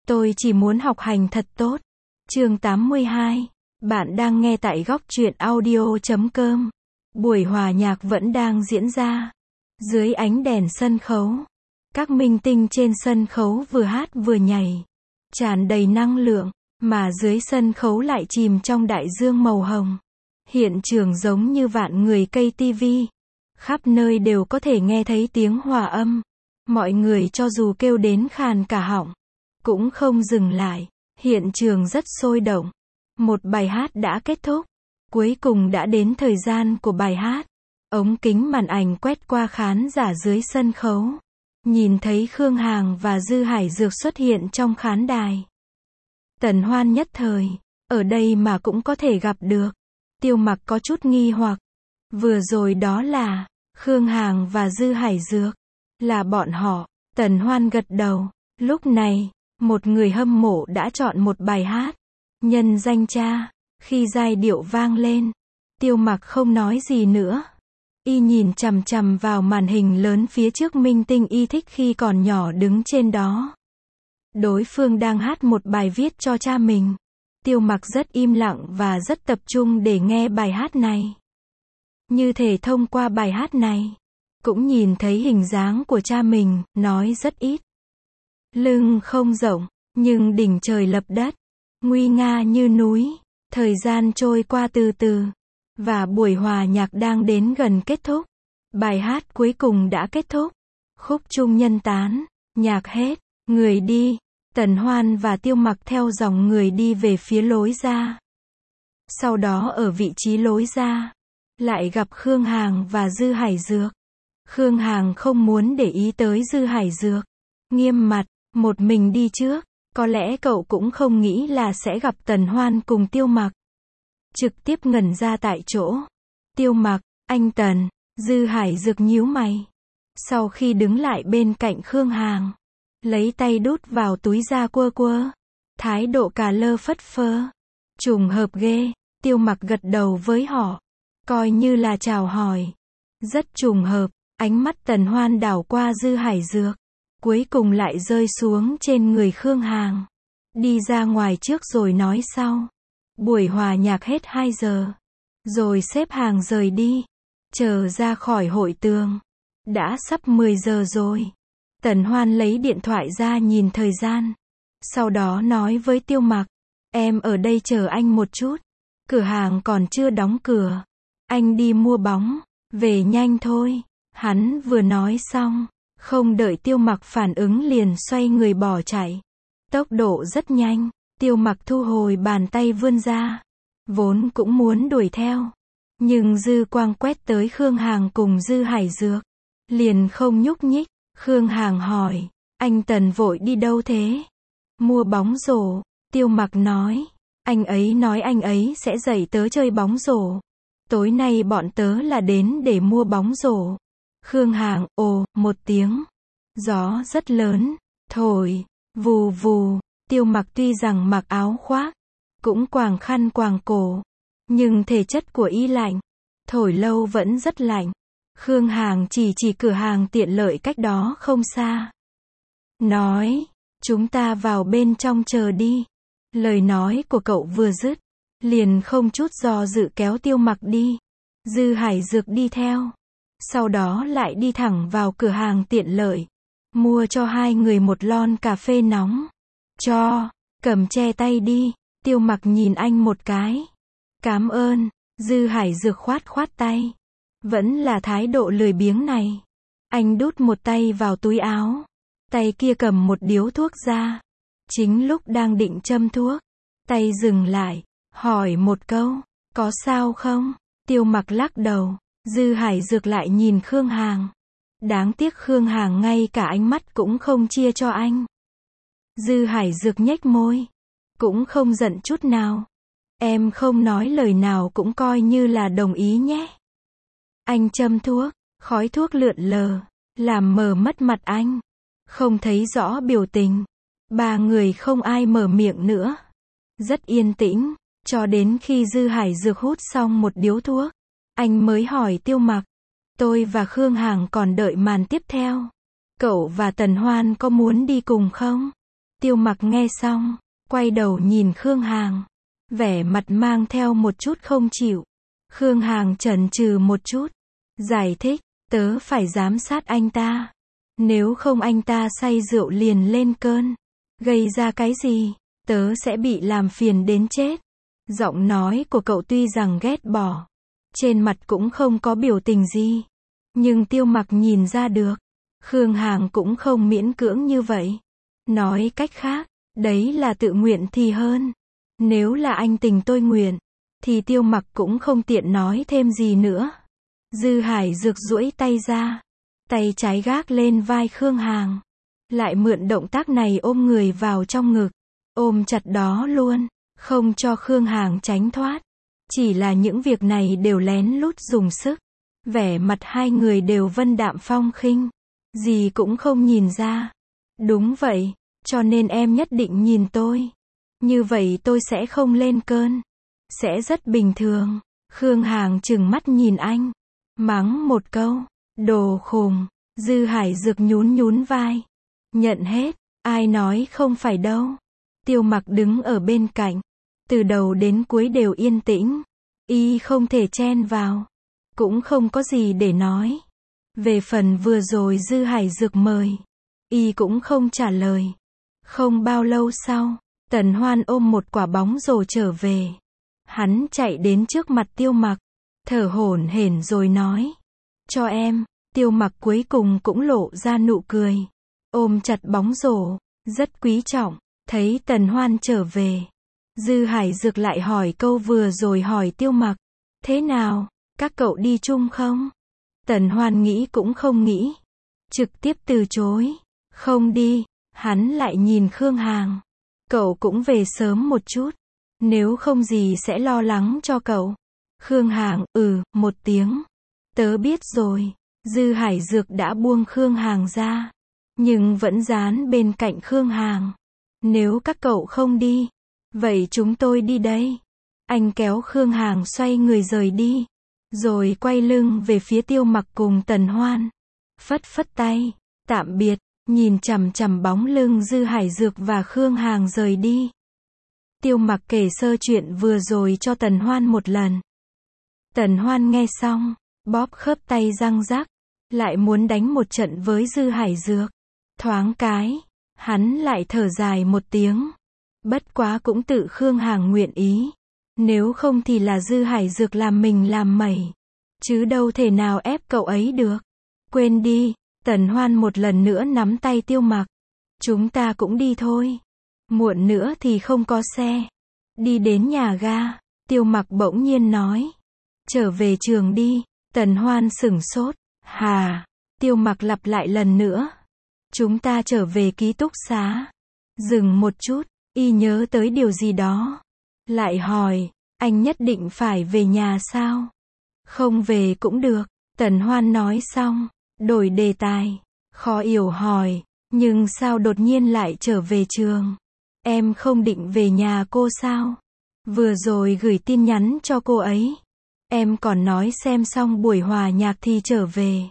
Tôi chỉ muốn học hành thật tốt. Chương 82. Bạn đang nghe tại góc truyện audio.com. Buổi hòa nhạc vẫn đang diễn ra. Dưới ánh đèn sân khấu, các minh tinh trên sân khấu vừa hát vừa nhảy, tràn đầy năng lượng, mà dưới sân khấu lại chìm trong đại dương màu hồng. Hiện trường giống như vạn người cây tivi, khắp nơi đều có thể nghe thấy tiếng hòa âm. Mọi người cho dù kêu đến khàn cả họng, cũng không dừng lại. Hiện trường rất sôi động. Một bài hát đã kết thúc. Cuối cùng đã đến thời gian của bài hát. Ống kính màn ảnh quét qua khán giả dưới sân khấu. Nhìn thấy Khương Hằng và Dư Hải Dược xuất hiện trong khán đài. Tần Hoan nhất thời, ở đây mà cũng có thể gặp được. Tiêu Mặc có chút nghi hoặc. Vừa rồi đó là Khương Hằng và Dư Hải Dược. Là bọn họ. Tần Hoan gật đầu. Lúc này, một người hâm mộ đã chọn một bài hát. Nhân danh cha. Khi giai điệu vang lên, Tiêu Mặc không nói gì nữa. Y nhìn chằm chằm vào màn hình lớn phía trước minh tinh y thích khi còn nhỏ đứng trên đó. Đối phương đang hát một bài viết cho cha mình. Tiêu Mặc rất im lặng và rất tập trung để nghe bài hát này. Như thể thông qua bài hát này, cũng nhìn thấy hình dáng của cha mình, nói rất ít. Lưng không rộng, nhưng đỉnh trời lập đất, nguy nga như núi. Thời gian trôi qua từ từ, và buổi hòa nhạc đang đến gần kết thúc. Bài hát cuối cùng đã kết thúc. Khúc trung nhân tán, nhạc hết, người đi. Tần Hoan và Tiêu Mặc theo dòng người đi về phía lối ra. Sau đó ở vị trí lối ra, lại gặp Khương Hằng và Dư Hải Dược. Khương Hằng không muốn để ý tới Dư Hải Dược. Nghiêm mặt, một mình đi trước. Có lẽ cậu cũng không nghĩ là sẽ gặp Tần Hoan cùng Tiêu Mặc. Trực tiếp ngẩn ra tại chỗ. Tiêu Mặc, anh Tần. Dư Hải Dược nhíu mày. Sau khi đứng lại bên cạnh Khương Hằng, lấy tay đút vào túi ra quơ quơ. Thái độ cà lơ phất phơ. Trùng hợp ghê. Tiêu Mặc gật đầu với họ, coi như là chào hỏi. Rất trùng hợp. Ánh mắt Tần Hoan đảo qua Dư Hải Dược, cuối cùng lại rơi xuống trên người Khương Hằng. Đi ra ngoài trước rồi nói sau. Buổi hòa nhạc hết 2 giờ. Rồi xếp hàng rời đi. Chờ ra khỏi hội trường. Đã sắp 10 giờ rồi. Tần Hoan lấy điện thoại ra nhìn thời gian. Sau đó nói với Tiêu Mặc. Em ở đây chờ anh một chút. Cửa hàng còn chưa đóng cửa. Anh đi mua bóng. Về nhanh thôi. Hắn vừa nói xong, không đợi Tiêu Mặc phản ứng liền xoay người bỏ chạy. Tốc độ rất nhanh. Tiêu Mặc thu hồi bàn tay vươn ra. Vốn cũng muốn đuổi theo. Nhưng dư quang quét tới Khương Hằng cùng Dư Hải Dược. Liền không nhúc nhích. Khương Hằng hỏi. Anh Tần vội đi đâu thế? Mua bóng rổ. Tiêu Mặc nói. Anh ấy nói anh ấy sẽ dạy tớ chơi bóng rổ. Tối nay bọn tớ là đến để mua bóng rổ. Khương Hằng, ồ, một tiếng. Gió rất lớn. Thổi. Vù vù. Tiêu Mặc tuy rằng mặc áo khoác, cũng quàng khăn quàng cổ, nhưng thể chất của y lạnh. Thổi lâu vẫn rất lạnh. Khương Hằng chỉ cửa hàng tiện lợi cách đó không xa. Nói, chúng ta vào bên trong chờ đi. Lời nói của cậu vừa dứt, liền không chút do dự kéo Tiêu Mặc đi. Dư Hải Dược đi theo. Sau đó lại đi thẳng vào cửa hàng tiện lợi. Mua cho hai người một lon cà phê nóng. Cho, cầm che tay đi. Tiêu Mặc nhìn anh một cái. Cảm ơn. Dư Hải Dược khoát tay. Vẫn là thái độ lười biếng này. Anh đút một tay vào túi áo. Tay kia cầm một điếu thuốc ra. Chính lúc đang định châm thuốc, tay dừng lại, hỏi một câu. Có sao không? Tiêu Mặc lắc đầu. Dư Hải Dược lại nhìn Khương Hằng. Đáng tiếc Khương Hằng ngay cả ánh mắt cũng không chia cho anh. Dư Hải Dược nhếch môi. Cũng không giận chút nào. Em không nói lời nào cũng coi như là đồng ý nhé. Anh châm thuốc. Khói thuốc lượn lờ. Làm mờ mất mặt anh. Không thấy rõ biểu tình. Ba người không ai mở miệng nữa. Rất yên tĩnh. Cho đến khi Dư Hải Dược hút xong một điếu thuốc, anh mới hỏi Tiêu Mặc. Tôi và Khương Hằng còn đợi màn tiếp theo. Cậu và Tần Hoan có muốn đi cùng không? Tiêu Mặc nghe xong, quay đầu nhìn Khương Hằng, vẻ mặt mang theo một chút không chịu. Khương Hằng chần chừ một chút, giải thích, tớ phải giám sát anh ta. Nếu không anh ta say rượu liền lên cơn, gây ra cái gì, tớ sẽ bị làm phiền đến chết. Giọng nói của cậu tuy rằng ghét bỏ, trên mặt cũng không có biểu tình gì, nhưng Tiêu Mặc nhìn ra được, Khương Hằng cũng không miễn cưỡng như vậy. Nói cách khác, đấy là tự nguyện thì hơn. Nếu là anh tình tôi nguyện, thì Tiêu Mặc cũng không tiện nói thêm gì nữa. Dư Hải Dược duỗi tay ra, tay trái gác lên vai Khương Hằng, lại mượn động tác này ôm người vào trong ngực, ôm chặt đó luôn, không cho Khương Hằng tránh thoát. Chỉ là những việc này đều lén lút dùng sức, vẻ mặt hai người đều vân đạm phong khinh, gì cũng không nhìn ra. Đúng vậy, cho nên em nhất định nhìn tôi. Như vậy tôi sẽ không lên cơn, sẽ rất bình thường. Khương Hằng trừng mắt nhìn anh, mắng một câu, đồ khùng. Dư Hải Dược nhún nhún vai, nhận hết, ai nói không phải đâu. Tiêu Mặc đứng ở bên cạnh, từ đầu đến cuối đều yên tĩnh, y không thể chen vào, cũng không có gì để nói. Về phần vừa rồi Dư Hải Dược mời, y cũng không trả lời. Không bao lâu sau, Tần Hoan ôm một quả bóng rổ trở về. Hắn chạy đến trước mặt Tiêu Mặc, thở hổn hển rồi nói, cho em. Tiêu Mặc cuối cùng cũng lộ ra nụ cười, ôm chặt bóng rổ, rất quý trọng. Thấy Tần Hoan trở về, Dư Hải Dược lại hỏi câu vừa rồi hỏi Tiêu Mặc, thế nào, các cậu đi chung không? Tần Hoan nghĩ cũng không nghĩ, trực tiếp từ chối, không đi. Hắn lại nhìn Khương Hằng, cậu cũng về sớm một chút, nếu không gì sẽ lo lắng cho cậu. Khương Hằng, một tiếng, tớ biết rồi. Dư Hải Dược đã buông Khương Hằng ra, nhưng vẫn dán bên cạnh Khương Hằng. Nếu các cậu không đi, vậy chúng tôi đi đây. Anh kéo Khương Hằng xoay người rời đi, rồi quay lưng về phía Tiêu Mặc cùng Tần Hoan. Phất phất tay, tạm biệt, nhìn chằm chằm bóng lưng Dư Hải Dược và Khương Hằng rời đi. Tiêu Mặc kể sơ chuyện vừa rồi cho Tần Hoan một lần. Tần Hoan nghe xong, bóp khớp tay răng rắc, lại muốn đánh một trận với Dư Hải Dược. Thoáng cái, hắn lại thở dài một tiếng. Bất quá cũng tự Khương Hằng nguyện ý. Nếu không thì là Dư Hải Dược làm mình làm mẩy, chứ đâu thể nào ép cậu ấy được. Quên đi. Tần Hoan một lần nữa nắm tay Tiêu Mặc. Chúng ta cũng đi thôi. Muộn nữa thì không có xe. Đi đến nhà ga, Tiêu Mặc bỗng nhiên nói, trở về trường đi. Tần Hoan sửng sốt. Hà? Tiêu Mặc lặp lại lần nữa. Chúng ta trở về ký túc xá. Dừng một chút, y nhớ tới điều gì đó. Lại hỏi, anh nhất định phải về nhà sao? Không về cũng được. Tần Hoan nói xong, đổi đề tài. Khó hiểu hỏi, nhưng sao đột nhiên lại trở về trường? Em không định về nhà cô sao? Vừa rồi gửi tin nhắn cho cô ấy. Em còn nói xem xong buổi hòa nhạc thì trở về.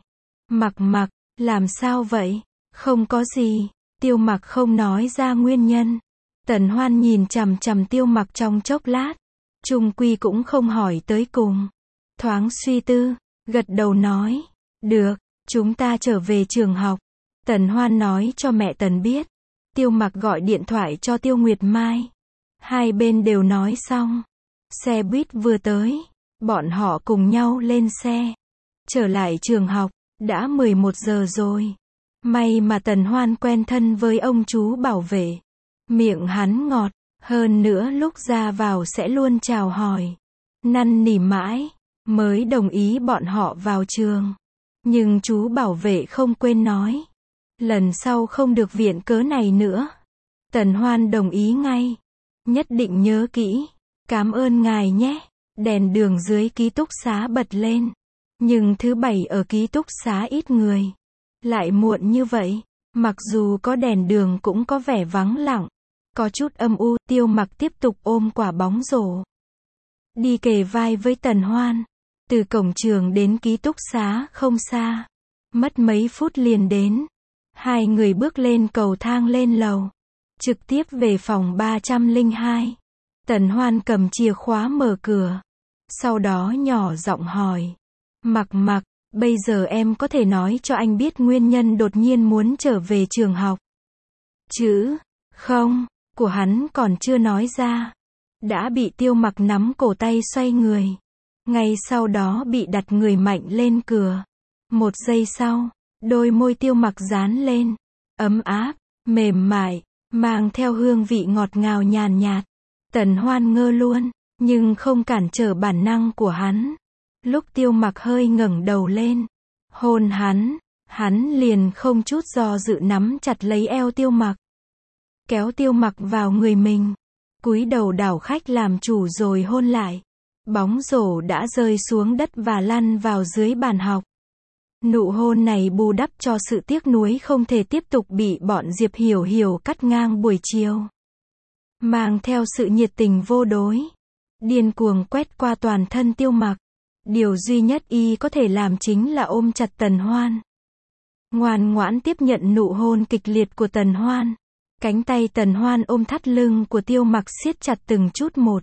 Mặc, làm sao vậy? Không có gì. Tiêu Mặc không nói ra nguyên nhân. Tần Hoan nhìn chằm chằm Tiêu Mặc trong chốc lát. Chung quy cũng không hỏi tới cùng. Thoáng suy tư, gật đầu nói, được, chúng ta trở về trường học. Tần Hoan nói cho mẹ Tần biết. Tiêu Mặc gọi điện thoại cho Tiêu Nguyệt Mai. Hai bên đều nói xong. Xe buýt vừa tới, bọn họ cùng nhau lên xe. Trở lại trường học, đã 11 giờ rồi. May mà Tần Hoan quen thân với ông chú bảo vệ. Miệng hắn ngọt, hơn nữa lúc ra vào sẽ luôn chào hỏi. Năn nỉ mãi, mới đồng ý bọn họ vào trường. Nhưng chú bảo vệ không quên nói, lần sau không được viện cớ này nữa. Tần Hoan đồng ý ngay. Nhất định nhớ kỹ. Cảm ơn ngài nhé. Đèn đường dưới ký túc xá bật lên. Nhưng thứ bảy ở ký túc xá ít người. Lại muộn như vậy. Mặc dù có đèn đường cũng có vẻ vắng lặng. Có chút âm u. Tiêu Mặc tiếp tục ôm quả bóng rổ. Đi kề vai với Tần Hoan. Từ cổng trường đến ký túc xá không xa. Mất mấy phút liền đến. Hai người bước lên cầu thang lên lầu. trực tiếp về phòng 302. Tần Hoan cầm chìa khóa mở cửa. Sau đó nhỏ giọng hỏi. Mặc Mặc, bây giờ em có thể nói cho anh biết nguyên nhân đột nhiên muốn trở về trường học? Chứ, không, của hắn còn chưa nói ra. Đã bị Tiêu Mặc nắm cổ tay xoay người. Ngay sau đó bị đặt người mạnh lên cửa. Một giây sau, đôi môi Tiêu Mặc dán lên. Ấm áp, mềm mại, mang theo hương vị ngọt ngào nhàn nhạt. Tần Hoan ngơ luôn, nhưng không cản trở bản năng của hắn. Lúc Tiêu Mặc hơi ngẩng đầu lên, hôn hắn liền không chút do dự nắm chặt lấy eo Tiêu Mặc. Kéo Tiêu Mặc vào người mình. Cúi đầu đảo khách làm chủ rồi hôn lại. Bóng rổ đã rơi xuống đất và lăn vào dưới bàn học. Nụ hôn này bù đắp cho sự tiếc nuối không thể tiếp tục bị bọn Diệp Hiểu Hiểu cắt ngang buổi chiều. Mang theo sự nhiệt tình vô đối, điên cuồng quét qua toàn thân Tiêu Mặc. Điều duy nhất y có thể làm chính là ôm chặt Tần Hoan. Ngoan ngoãn tiếp nhận nụ hôn kịch liệt của Tần Hoan. Cánh tay Tần Hoan ôm thắt lưng của Tiêu Mặc siết chặt từng chút một.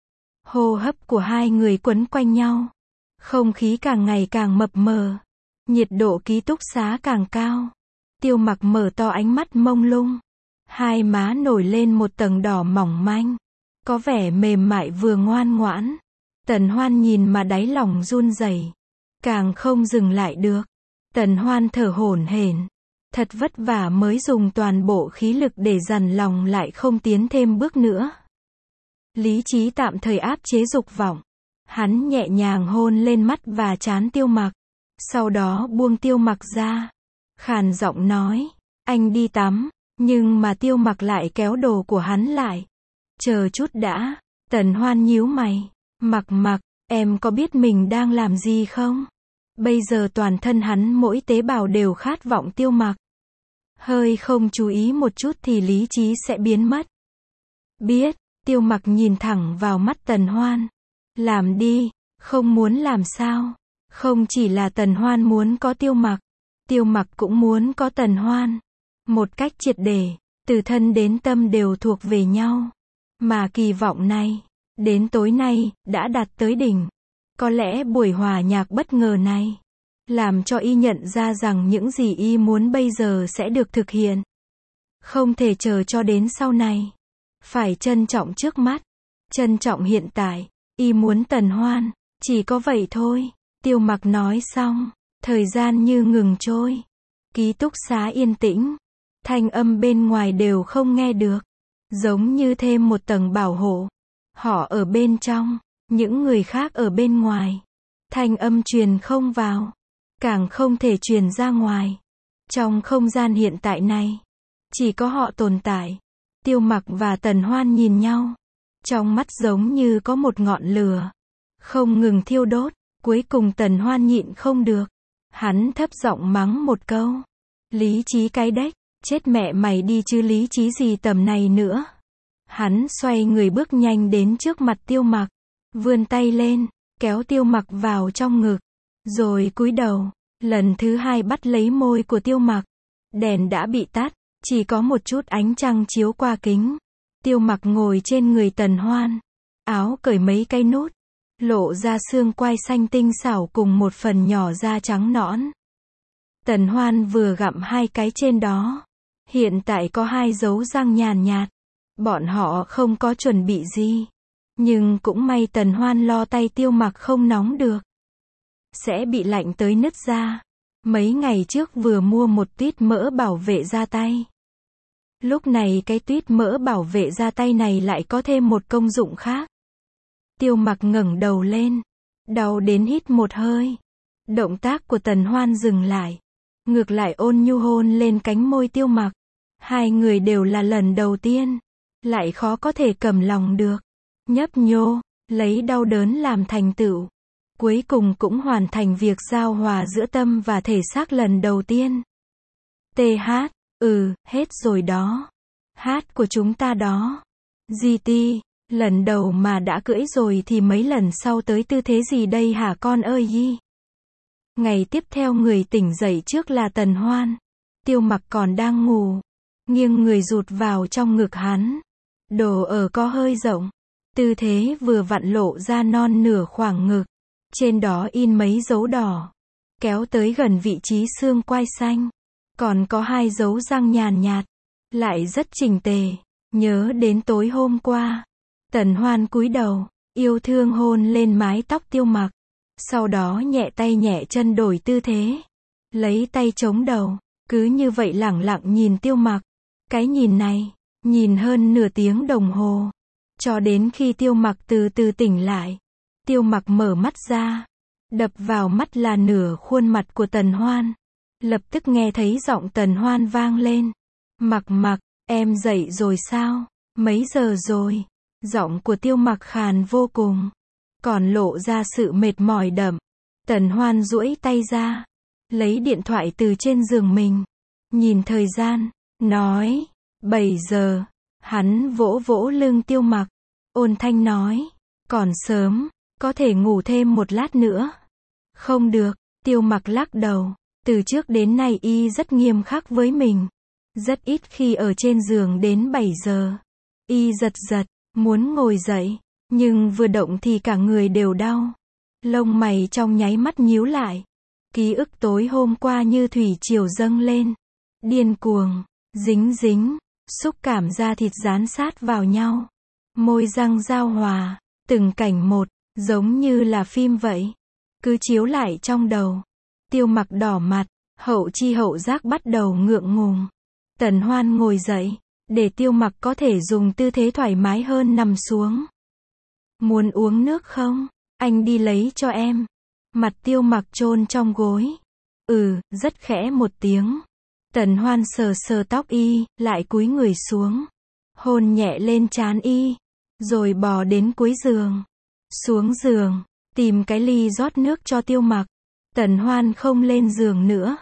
Hô hấp của hai người quấn quanh nhau. Không khí càng ngày càng mập mờ. Nhiệt độ ký túc xá càng cao. Tiêu Mặc mở to ánh mắt mông lung. Hai má nổi lên một tầng đỏ mỏng manh. Có vẻ mềm mại vừa ngoan ngoãn. Tần Hoan nhìn mà đáy lòng run rẩy. Càng không dừng lại được. Tần Hoan thở hổn hển. Thật vất vả mới dùng toàn bộ khí lực để dằn lòng lại không tiến thêm bước nữa. Lý trí tạm thời áp chế dục vọng. Hắn nhẹ nhàng hôn lên mắt và trán Tiêu Mặc. Sau đó buông Tiêu Mặc ra. Khàn giọng nói. Anh đi tắm. Nhưng mà Tiêu Mặc lại kéo đồ của hắn lại. Chờ chút đã. Tần Hoan nhíu mày. Mặc Mặc, em có biết mình đang làm gì không? Bây giờ toàn thân hắn mỗi tế bào đều khát vọng Tiêu Mặc. Hơi không chú ý một chút thì lý trí sẽ biến mất. Biết, Tiêu Mặc nhìn thẳng vào mắt Tần Hoan. Làm đi, không muốn làm sao? Không chỉ là Tần Hoan muốn có Tiêu Mặc. Tiêu Mặc cũng muốn có Tần Hoan. Một cách triệt để, từ thân đến tâm đều thuộc về nhau. Mà kỳ vọng này, đến tối nay, đã đạt tới đỉnh. Có lẽ buổi hòa nhạc bất ngờ này, làm cho y nhận ra rằng những gì y muốn bây giờ sẽ được thực hiện. Không thể chờ cho đến sau này. Phải trân trọng trước mắt. Trân trọng hiện tại. Y muốn Tần Hoan. Chỉ có vậy thôi. Tiêu Mặc nói xong. Thời gian như ngừng trôi. Ký túc xá yên tĩnh. Thanh âm bên ngoài đều không nghe được. Giống như thêm một tầng bảo hộ. Họ ở bên trong. Những người khác ở bên ngoài. Thanh âm truyền không vào. Càng không thể truyền ra ngoài. Trong không gian hiện tại này, chỉ có họ tồn tại. Tiêu Mặc và Tần Hoan nhìn nhau. Trong mắt giống như có một ngọn lửa. Không ngừng thiêu đốt. Cuối cùng Tần Hoan nhịn không được. Hắn thấp giọng mắng một câu. Lý trí cái đếch. Chết mẹ mày đi chứ lý trí gì tầm này nữa. Hắn xoay người bước nhanh đến trước mặt Tiêu Mặc. Vươn tay lên. Kéo Tiêu Mặc vào trong ngực. Rồi cúi đầu. Lần thứ hai bắt lấy môi của Tiêu Mặc. Đèn đã bị tắt. Chỉ có một chút ánh trăng chiếu qua kính. Tiêu Mặc ngồi trên người Tần Hoan. Áo cởi mấy cái nút. Lộ ra xương quai xanh tinh xảo cùng một phần nhỏ da trắng nõn. Tần Hoan vừa gặm hai cái trên đó. Hiện tại có hai dấu răng nhàn nhạt. Bọn họ không có chuẩn bị gì. Nhưng cũng may Tần Hoan lo tay Tiêu Mặc không nóng được. Sẽ bị lạnh tới nứt da. Mấy ngày trước vừa mua một tuýt mỡ bảo vệ da tay. Lúc này cái tuýt mỡ bảo vệ da tay này lại có thêm một công dụng khác. Tiêu Mặc ngẩng đầu lên. Đau đến hít một hơi. Động tác của Tần Hoan dừng lại. Ngược lại ôn nhu hôn lên cánh môi Tiêu Mặc. Hai người đều là lần đầu tiên. Lại khó có thể cầm lòng được. Nhấp nhô. Lấy đau đớn làm thành tựu. Cuối cùng cũng hoàn thành việc giao hòa giữa tâm và thể xác lần đầu tiên. TH. Hết rồi đó. Hát của chúng ta đó. GT. Lần đầu mà đã cưỡi rồi thì mấy lần sau tới tư thế gì đây hả con ơi yi. Ngày tiếp theo người tỉnh dậy trước là Tần Hoan. Tiêu Mặc còn đang ngủ. nghiêng người rụt vào trong ngực hắn. Đồ ở có hơi rộng, tư thế vừa vặn lộ ra non nửa khoảng ngực. Trên đó in mấy dấu đỏ, kéo tới gần vị trí xương quai xanh. Còn có 2 dấu răng nhàn nhạt, lại rất chỉnh tề. Nhớ đến tối hôm qua, Tần Hoan cúi đầu, yêu thương hôn lên mái tóc Tiêu Mặc. Sau đó nhẹ tay nhẹ chân đổi tư thế, lấy tay chống đầu, cứ như vậy lẳng lặng nhìn Tiêu Mặc. Cái nhìn này, nhìn hơn nửa tiếng đồng hồ, cho đến khi Tiêu Mặc từ từ tỉnh lại. Tiêu Mặc mở mắt ra, đập vào mắt là nửa khuôn mặt của Tần Hoan. Lập tức nghe thấy giọng Tần Hoan vang lên. Mặc, em dậy rồi sao? Mấy giờ rồi? Giọng của Tiêu Mặc khàn vô cùng, còn lộ ra sự mệt mỏi đậm. Tần Hoan duỗi tay ra, lấy điện thoại từ trên giường mình, nhìn thời gian, nói, 7 giờ. Hắn vỗ vỗ lưng Tiêu Mặc, ôn thanh nói, còn sớm, có thể ngủ thêm một lát nữa. Không được, Tiêu Mặc lắc đầu, từ trước đến nay y rất nghiêm khắc với mình. Rất ít khi ở trên giường đến 7 giờ. Y giật, muốn ngồi dậy, nhưng vừa động thì cả người đều đau. Lông mày trong nháy mắt nhíu lại. Ký ức tối hôm qua như thủy triều dâng lên. Điên cuồng, dính, xúc cảm da thịt dán sát vào nhau. Môi răng giao hòa, từng cảnh một, giống như là phim vậy. Cứ chiếu lại trong đầu. Tiêu Mặc đỏ mặt, hậu chi hậu giác bắt đầu ngượng ngùng. Tần Hoan ngồi dậy, để Tiêu Mặc có thể dùng tư thế thoải mái hơn nằm xuống. Muốn uống nước không? Anh đi lấy cho em. Mặt Tiêu Mặc chôn trong gối. Rất khẽ một tiếng. Tần Hoan sờ tóc y, lại cúi người xuống. Hôn nhẹ lên trán y, rồi bò đến cuối giường. Xuống giường, tìm cái ly rót nước cho Tiêu Mặc. Tần Hoan không lên giường nữa.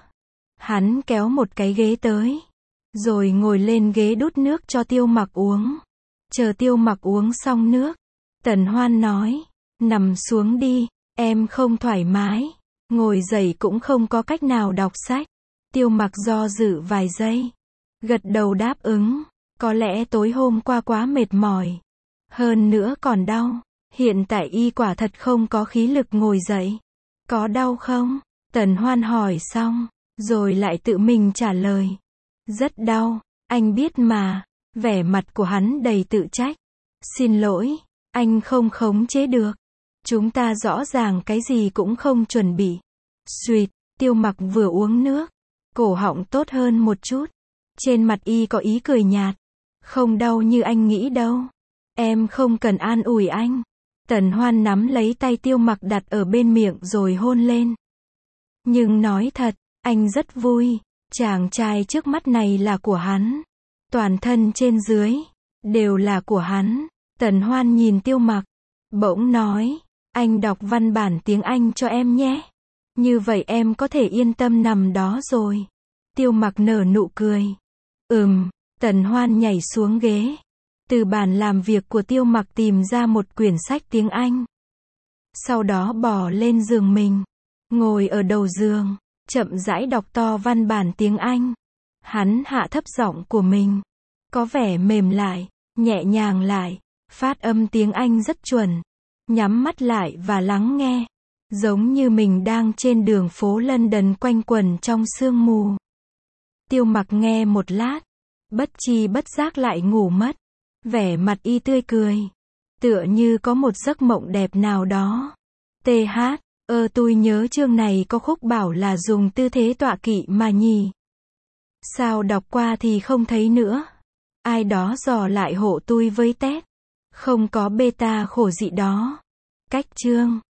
Hắn kéo một cái ghế tới, rồi ngồi lên ghế đút nước cho Tiêu Mặc uống. Chờ Tiêu Mặc uống xong nước, Tần Hoan nói, nằm xuống đi, em không thoải mái. Ngồi dậy cũng không có cách nào đọc sách. Tiêu Mặc do dự vài giây, gật đầu đáp ứng. Có lẽ tối hôm qua quá mệt mỏi, hơn nữa còn đau. Hiện tại y quả thật không có khí lực ngồi dậy. Có đau không? Tần Hoan hỏi xong, rồi lại tự mình trả lời. Rất đau, anh biết mà. Vẻ mặt của hắn đầy tự trách. Xin lỗi, anh không khống chế được. Chúng ta rõ ràng cái gì cũng không chuẩn bị. Suýt, Tiêu Mặc vừa uống nước, cổ họng tốt hơn một chút. Trên mặt y có ý cười nhạt. Không đau như anh nghĩ đâu. Em không cần an ủi anh. Tần Hoan nắm lấy tay Tiêu Mặc đặt ở bên miệng rồi hôn lên. Nhưng nói thật, anh rất vui. Chàng trai trước mắt này là của hắn. Toàn thân trên dưới đều là của hắn. Tần Hoan nhìn Tiêu Mặc, bỗng nói, anh đọc văn bản tiếng Anh cho em nhé. Như vậy em có thể yên tâm nằm đó rồi. Tiêu Mặc nở nụ cười. Tần Hoan nhảy xuống ghế. Từ bàn làm việc của Tiêu Mặc tìm ra một quyển sách tiếng Anh. Sau đó bò lên giường mình, ngồi ở đầu giường, chậm rãi đọc to văn bản tiếng Anh. Hắn hạ thấp giọng của mình, có vẻ mềm lại, nhẹ nhàng lại, phát âm tiếng Anh rất chuẩn. Nhắm mắt lại và lắng nghe, giống như mình đang trên đường phố London quanh quẩn trong sương mù. Tiêu Mặc nghe một lát, bất tri bất giác lại ngủ mất. Vẻ mặt y tươi cười, tựa như có một giấc mộng đẹp nào đó. Tôi nhớ chương này có khúc bảo là dùng tư thế tọa kỵ mà nhỉ. Sao đọc qua thì không thấy nữa. Ai đó dò lại hộ tôi với tét. Không có beta khổ dị đó. Cách chương